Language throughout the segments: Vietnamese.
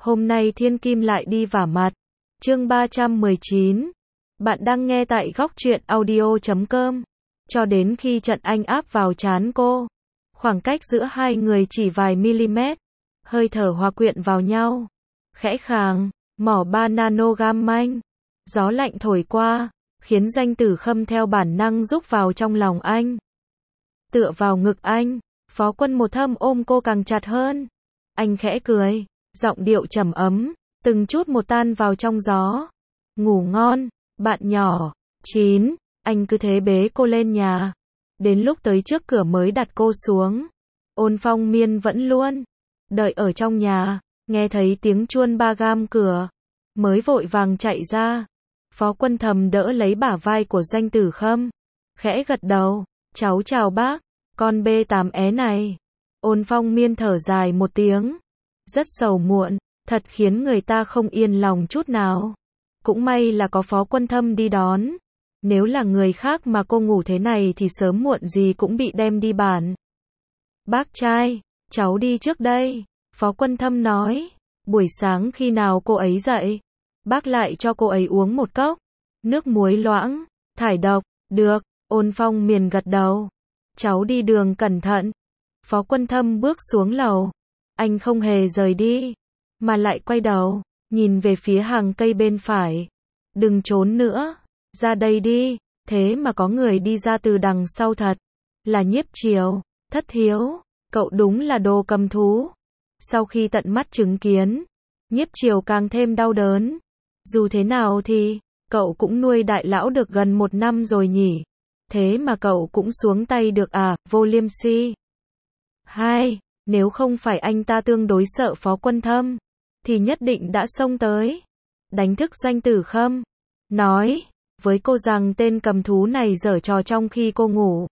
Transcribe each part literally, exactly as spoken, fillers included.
Hôm nay thiên kim lại đi vả mặt. Chương ba trăm mười chín. Bạn đang nghe tại góc truyện audio chấm com. Cho đến khi trận anh áp vào trán cô, khoảng cách giữa hai người chỉ vài mm, hơi thở hòa quyện vào nhau. Khẽ khàng, mỏ ba nanogam manh. Gió lạnh thổi qua, khiến Doanh Tử Khâm theo bản năng rúc vào trong lòng anh. Tựa vào ngực anh, Phó Quân Một Thâm ôm cô càng chặt hơn. Anh khẽ cười, giọng điệu trầm ấm, từng chút một tan vào trong gió. Ngủ ngon, bạn nhỏ. Chín, anh cứ thế bế cô lên nhà. Đến lúc tới trước cửa mới đặt cô xuống. Ôn Phong Miên vẫn luôn đợi ở trong nhà, nghe thấy tiếng chuông ba gam cửa, mới vội vàng chạy ra. Phó Quân thầm đỡ lấy bả vai của Doanh Tử Khâm, khẽ gật đầu, cháu chào bác, con bê tám é này. Ôn Phong Miên thở dài một tiếng, rất sầu muộn, thật khiến người ta không yên lòng chút nào. Cũng may là có Phó Quân Thâm đi đón, nếu là người khác mà cô ngủ thế này thì sớm muộn gì cũng bị đem đi bản. Bác trai, cháu đi trước đây, Phó Quân Thâm nói. Buổi sáng khi nào cô ấy dậy, bác lại cho cô ấy uống một cốc nước muối loãng, thải độc. Được, Ôn Phong Miên gật đầu. Cháu đi đường cẩn thận. Phó Quân Thâm bước xuống lầu. Anh không hề rời đi, mà lại quay đầu, nhìn về phía hàng cây bên phải. Đừng trốn nữa, ra đây đi. Thế mà có người đi ra từ đằng sau thật. Là Nhiếp Triều. Thất thiếu, cậu đúng là đồ cầm thú. Sau khi tận mắt chứng kiến, Nhiếp Triều càng thêm đau đớn. Dù thế nào thì, cậu cũng nuôi đại lão được gần một năm rồi nhỉ. Thế mà cậu cũng xuống tay được à, Vô Liêm Si. Hai, nếu không phải anh ta tương đối sợ Phó Quân Thâm, thì nhất định đã xông tới, đánh thức Doanh Tử Khâm, nói với cô rằng tên cầm thú này giở trò trong khi cô ngủ.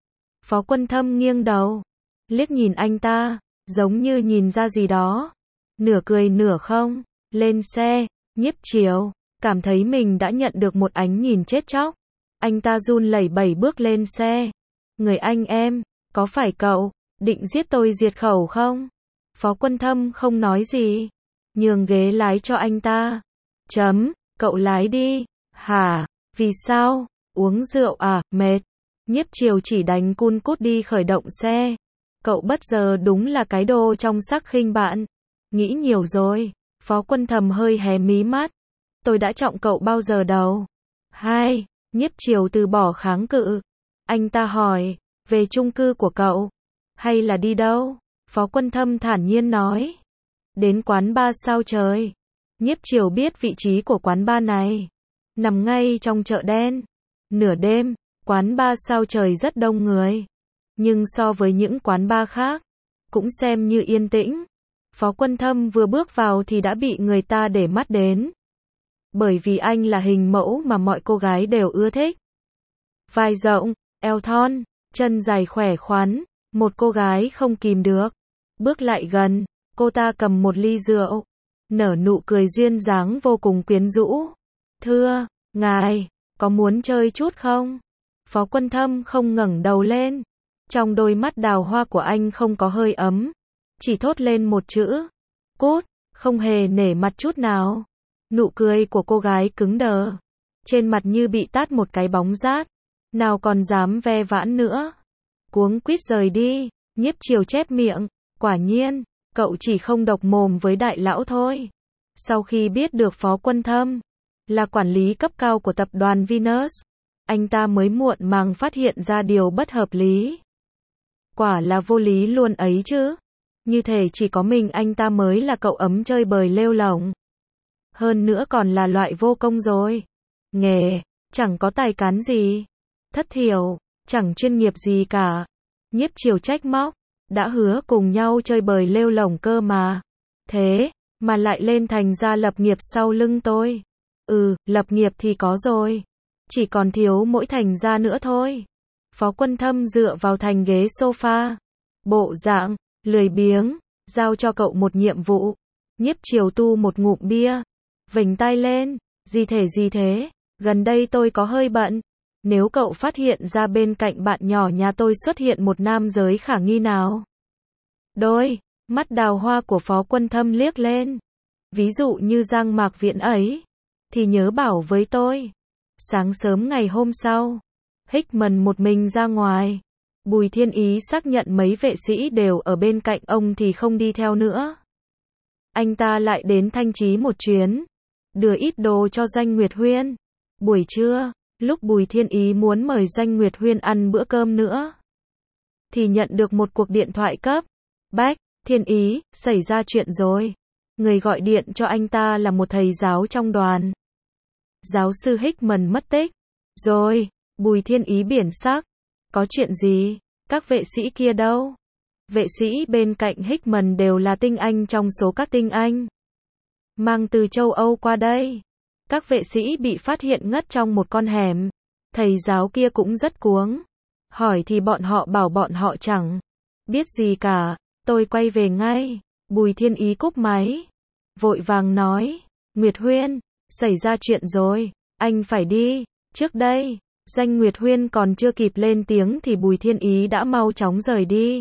Phó Quân Thâm nghiêng đầu, liếc nhìn anh ta, giống như nhìn ra gì đó, nửa cười nửa không. Lên xe. Nhiếp Triều cảm thấy mình đã nhận được một ánh nhìn chết chóc. Anh ta run lẩy bẩy bước lên xe. Người anh em, có phải cậu định giết tôi diệt khẩu không? Phó Quân Thâm không nói gì, nhường ghế lái cho anh ta. Chấm, cậu lái đi. Hả? Vì sao? Uống rượu à? Mệt. Nhiếp Triều chỉ đánh cun cút đi khởi động xe. Cậu bất giờ đúng là cái đồ trong sắc khinh bạn. Nghĩ nhiều rồi. Phó Quân Thầm hơi hé mí mắt. Tôi đã trọng cậu bao giờ đâu. Hai, Nhiếp Triều từ bỏ kháng cự. Anh ta hỏi, về chung cư của cậu, hay là đi đâu? Phó Quân Thâm thản nhiên nói, đến quán bar sao trời. Nhiếp Triều biết vị trí của quán bar này, nằm ngay trong chợ đen. Nửa đêm, quán bar sao trời rất đông người, nhưng so với những quán bar khác, cũng xem như yên tĩnh. Phó Quân Thâm vừa bước vào thì đã bị người ta để mắt đến. Bởi vì anh là hình mẫu mà mọi cô gái đều ưa thích. Vai rộng, eo thon, chân dài khỏe khoắn, một cô gái không kìm được. Bước lại gần, cô ta cầm một ly rượu, nở nụ cười duyên dáng vô cùng quyến rũ. Thưa, ngài, có muốn chơi chút không? Phó Quân Thâm không ngẩng đầu lên. Trong đôi mắt đào hoa của anh không có hơi ấm. Chỉ thốt lên một chữ, cút, không hề nể mặt chút nào. Nụ cười của cô gái cứng đờ, trên mặt như bị tát một cái bóng rát, nào còn dám ve vãn nữa. Cuống quýt rời đi. Nhiếp Triều chép miệng, quả nhiên, cậu chỉ không độc mồm với đại lão thôi. Sau khi biết được Phó Quân Thâm là quản lý cấp cao của tập đoàn Venus, anh ta mới muộn màng phát hiện ra điều bất hợp lý. Quả là vô lý luôn ấy chứ. Như thể chỉ có mình anh ta mới là cậu ấm chơi bời lêu lổng. Hơn nữa còn là loại vô công rồi. Nghề, chẳng có tài cán gì. Thất thiểu, chẳng chuyên nghiệp gì cả. Nhiếp Triều trách móc, đã hứa cùng nhau chơi bời lêu lổng cơ mà. Thế, mà lại lên thành ra lập nghiệp sau lưng tôi. Ừ, lập nghiệp thì có rồi. Chỉ còn thiếu mỗi thành ra nữa thôi. Phó Quân Thâm dựa vào thành ghế sofa. Bộ dạng lười biếng, giao cho cậu một nhiệm vụ. Nhiếp Triều tu một ngụm bia, vểnh tai lên, gì thể gì thế, gần đây tôi có hơi bận. Nếu cậu phát hiện ra bên cạnh bạn nhỏ nhà tôi xuất hiện một nam giới khả nghi nào. Đôi mắt đào hoa của Phó Quân Thâm liếc lên. ví dụ như Giang Mạc Viễn ấy, thì nhớ bảo với tôi. Sáng sớm ngày hôm sau, Hickman một mình ra ngoài. Bùi Thiên Ý xác nhận mấy vệ sĩ đều ở bên cạnh ông thì không đi theo nữa. Anh ta lại đến Thanh Trì một chuyến, đưa ít đồ cho Doanh Nguyệt Huyên. Buổi trưa, lúc Bùi Thiên Ý muốn mời Doanh Nguyệt Huyên ăn bữa cơm nữa, thì nhận được một cuộc điện thoại cấp bách. Thiên Ý, xảy ra chuyện rồi. Người gọi điện cho anh ta là một thầy giáo trong đoàn. Giáo sư Hickman mất tích. Rồi, Bùi Thiên Ý biển sắc. Có chuyện gì? Các vệ sĩ kia đâu? Vệ sĩ bên cạnh Hickman đều là tinh anh trong số các tinh anh mang từ châu Âu qua đây. Các vệ sĩ bị phát hiện ngất trong một con hẻm. Thầy giáo kia cũng rất cuống. Hỏi thì bọn họ bảo bọn họ chẳng biết gì cả. Tôi quay về ngay. Bùi Thiên Ý cúp máy, vội vàng nói, Nguyệt Huyên, xảy ra chuyện rồi, anh phải đi. Trước đây, Doanh Nguyệt Huyên còn chưa kịp lên tiếng thì Bùi Thiên Ý đã mau chóng rời đi.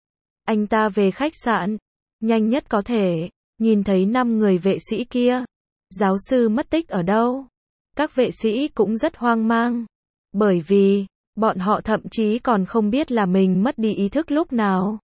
Anh ta về khách sạn, nhanh nhất có thể, nhìn thấy năm người vệ sĩ kia. Giáo sư mất tích ở đâu? Các vệ sĩ cũng rất hoang mang, bởi vì, bọn họ thậm chí còn không biết là mình mất đi ý thức lúc nào.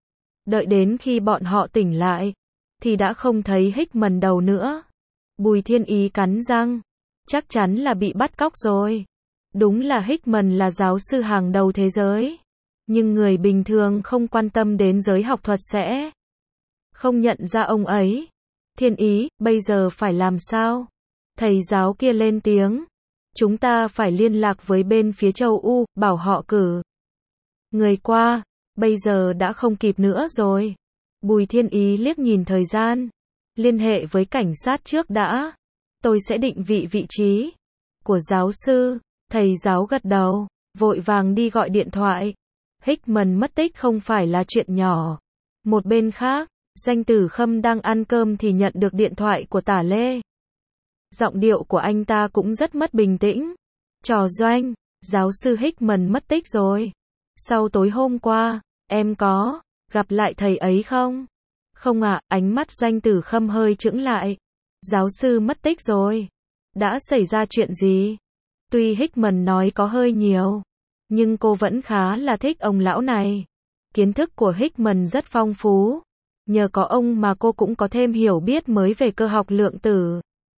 Đợi đến khi bọn họ tỉnh lại, thì đã không thấy Hickman đâu nữa. Bùi Thiên Ý cắn răng, chắc chắn là bị bắt cóc rồi. Đúng là Hickman là giáo sư hàng đầu thế giới, nhưng người bình thường không quan tâm đến giới học thuật sẽ không nhận ra ông ấy. Thiên Ý, bây giờ phải làm sao? Thầy giáo kia lên tiếng, chúng ta phải liên lạc với bên phía châu Âu, bảo họ cử người qua. Bây giờ đã không kịp nữa rồi. Bùi Thiên Ý liếc nhìn thời gian. Liên hệ với cảnh sát trước đã. Tôi sẽ định vị vị trí của giáo sư. Thầy giáo gật đầu, vội vàng đi gọi điện thoại. Hickman mất tích không phải là chuyện nhỏ. Một bên khác, Doanh Tử Khâm đang ăn cơm thì nhận được điện thoại của Tả Lê. Giọng điệu của anh ta cũng rất mất bình tĩnh. Trò Doanh, giáo sư Hickman mất tích rồi. Sau tối hôm qua, em có gặp lại thầy ấy không? Không ạ, à, ánh mắt Doanh Tử Khâm hơi chững lại. Giáo sư mất tích rồi. Đã xảy ra chuyện gì? Tuy Hickman nói có hơi nhiều, nhưng cô vẫn khá là thích ông lão này. Kiến thức của Hickman rất phong phú. Nhờ có ông mà cô cũng có thêm hiểu biết mới về cơ học lượng tử.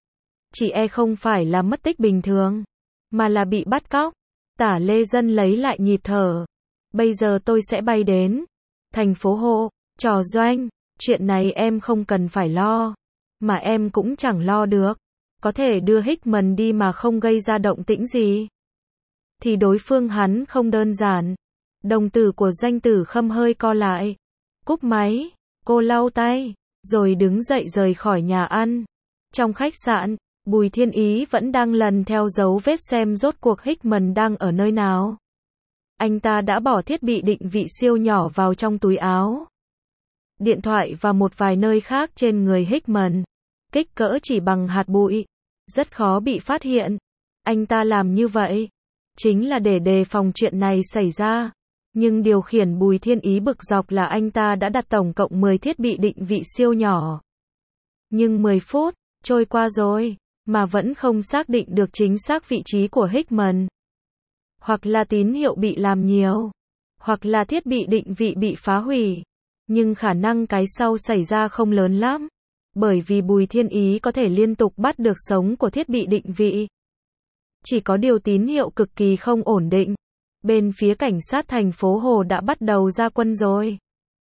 Chị e không phải là mất tích bình thường, mà là bị bắt cóc. Tả Lê Dân lấy lại nhịp thở. Bây giờ tôi sẽ bay đến thành phố Hồ. Trò Doanh, chuyện này em không cần phải lo, mà em cũng chẳng lo được. Có thể đưa Hickman đi mà không gây ra động tĩnh gì, thì đối phương hắn không đơn giản. Đồng tử của Doanh Tử Khâm hơi co lại. Cúp máy, cô lau tay, rồi đứng dậy rời khỏi nhà ăn. Trong khách sạn, Bùi Thiên Ý vẫn đang lần theo dấu vết xem rốt cuộc Hickman đang ở nơi nào. Anh ta đã bỏ thiết bị định vị siêu nhỏ vào trong túi áo, điện thoại và một vài nơi khác trên người Hickman. Kích cỡ chỉ bằng hạt bụi, rất khó bị phát hiện. Anh ta làm như vậy chính là để đề phòng chuyện này xảy ra. Nhưng điều khiển Bùi Thiên Ý bực dọc là anh ta đã đặt tổng cộng mười thiết bị định vị siêu nhỏ. Nhưng mười phút trôi qua rồi, mà vẫn không xác định được chính xác vị trí của Hickman. Hoặc là tín hiệu bị làm nhiều, hoặc là thiết bị định vị bị phá hủy. Nhưng khả năng cái sau xảy ra không lớn lắm, bởi vì Bùi Thiên Ý có thể liên tục bắt được sống của thiết bị định vị. Chỉ có điều tín hiệu cực kỳ không ổn định. Bên phía cảnh sát thành phố Hồ đã bắt đầu ra quân rồi.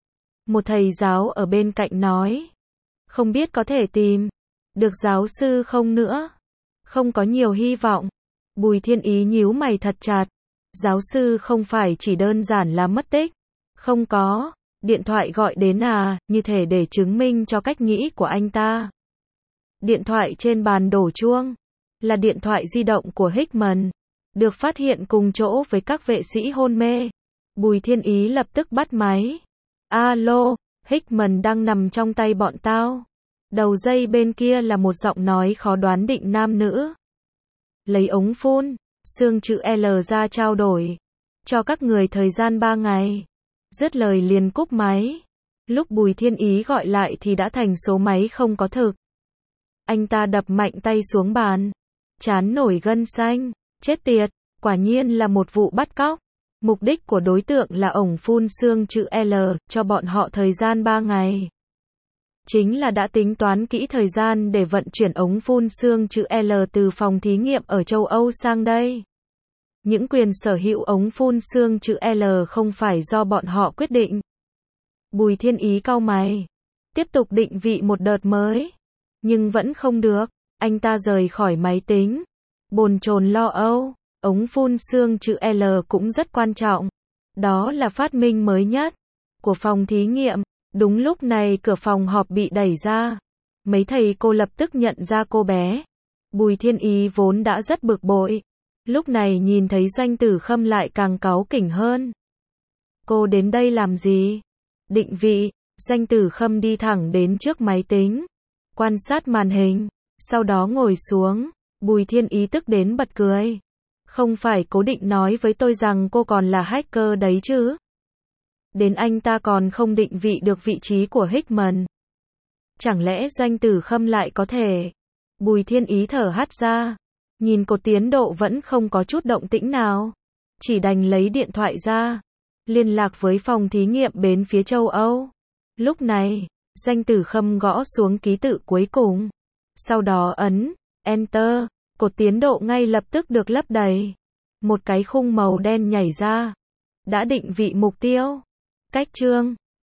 Một thầy giáo ở bên cạnh nói, không biết có thể tìm được giáo sư không nữa. Không có nhiều hy vọng. Bùi Thiên Ý nhíu mày thật chặt. Giáo sư không phải chỉ đơn giản là mất tích. Không có điện thoại gọi đến à, như thể để chứng minh cho cách nghĩ của anh ta. Điện thoại trên bàn đổ chuông, là điện thoại di động của Hickman, được phát hiện cùng chỗ với các vệ sĩ hôn mê. Bùi Thiên Ý lập tức bắt máy. Alo, Hickman đang nằm trong tay bọn tao. Đầu dây bên kia là một giọng nói khó đoán định nam nữ. Lấy ống phone, xương chữ L ra trao đổi. Cho các người thời gian ba ngày. Dứt lời liền cúp máy. Lúc Bùi Thiên Ý gọi lại thì đã thành số máy không có thực. Anh ta đập mạnh tay xuống bàn. Trán nổi gân xanh. Chết tiệt, quả nhiên là một vụ bắt cóc. Mục đích của đối tượng là ổng phun xương chữ L, cho bọn họ thời gian ba ngày. Chính là đã tính toán kỹ thời gian để vận chuyển ống phun xương chữ L từ phòng thí nghiệm ở châu Âu sang đây. Những quyền sở hữu ống phun xương chữ L không phải do bọn họ quyết định. Bùi Thiên Ý cau mày. Tiếp tục định vị một đợt mới. Nhưng vẫn không được. Anh ta rời khỏi máy tính. Bồn chồn lo âu. Ống phun xương chữ L cũng rất quan trọng. Đó là phát minh mới nhất của phòng thí nghiệm. Đúng lúc này cửa phòng họp bị đẩy ra. Mấy thầy cô lập tức nhận ra cô bé. Bùi Thiên Ý vốn đã rất bực bội. Lúc này nhìn thấy Doanh Tử Khâm lại càng cáu kỉnh hơn. Cô đến đây làm gì? Định vị. Doanh Tử Khâm đi thẳng đến trước máy tính. Quan sát màn hình. Sau đó ngồi xuống. Bùi Thiên Ý tức đến bật cười. Không phải cố định nói với tôi rằng cô còn là hacker đấy chứ? Đến anh ta còn không định vị được vị trí của Hickman. Chẳng lẽ Doanh Tử Khâm lại có thể? Bùi Thiên Ý thở hắt ra. Nhìn cột tiến độ vẫn không có chút động tĩnh nào. Chỉ đành lấy điện thoại ra. Liên lạc với phòng thí nghiệm bên phía châu Âu. Lúc này, Doanh Tử Khâm gõ xuống ký tự cuối cùng. Sau đó ấn Enter. Cột tiến độ ngay lập tức được lấp đầy. Một cái khung màu đen nhảy ra. Đã định vị mục tiêu. Cách chương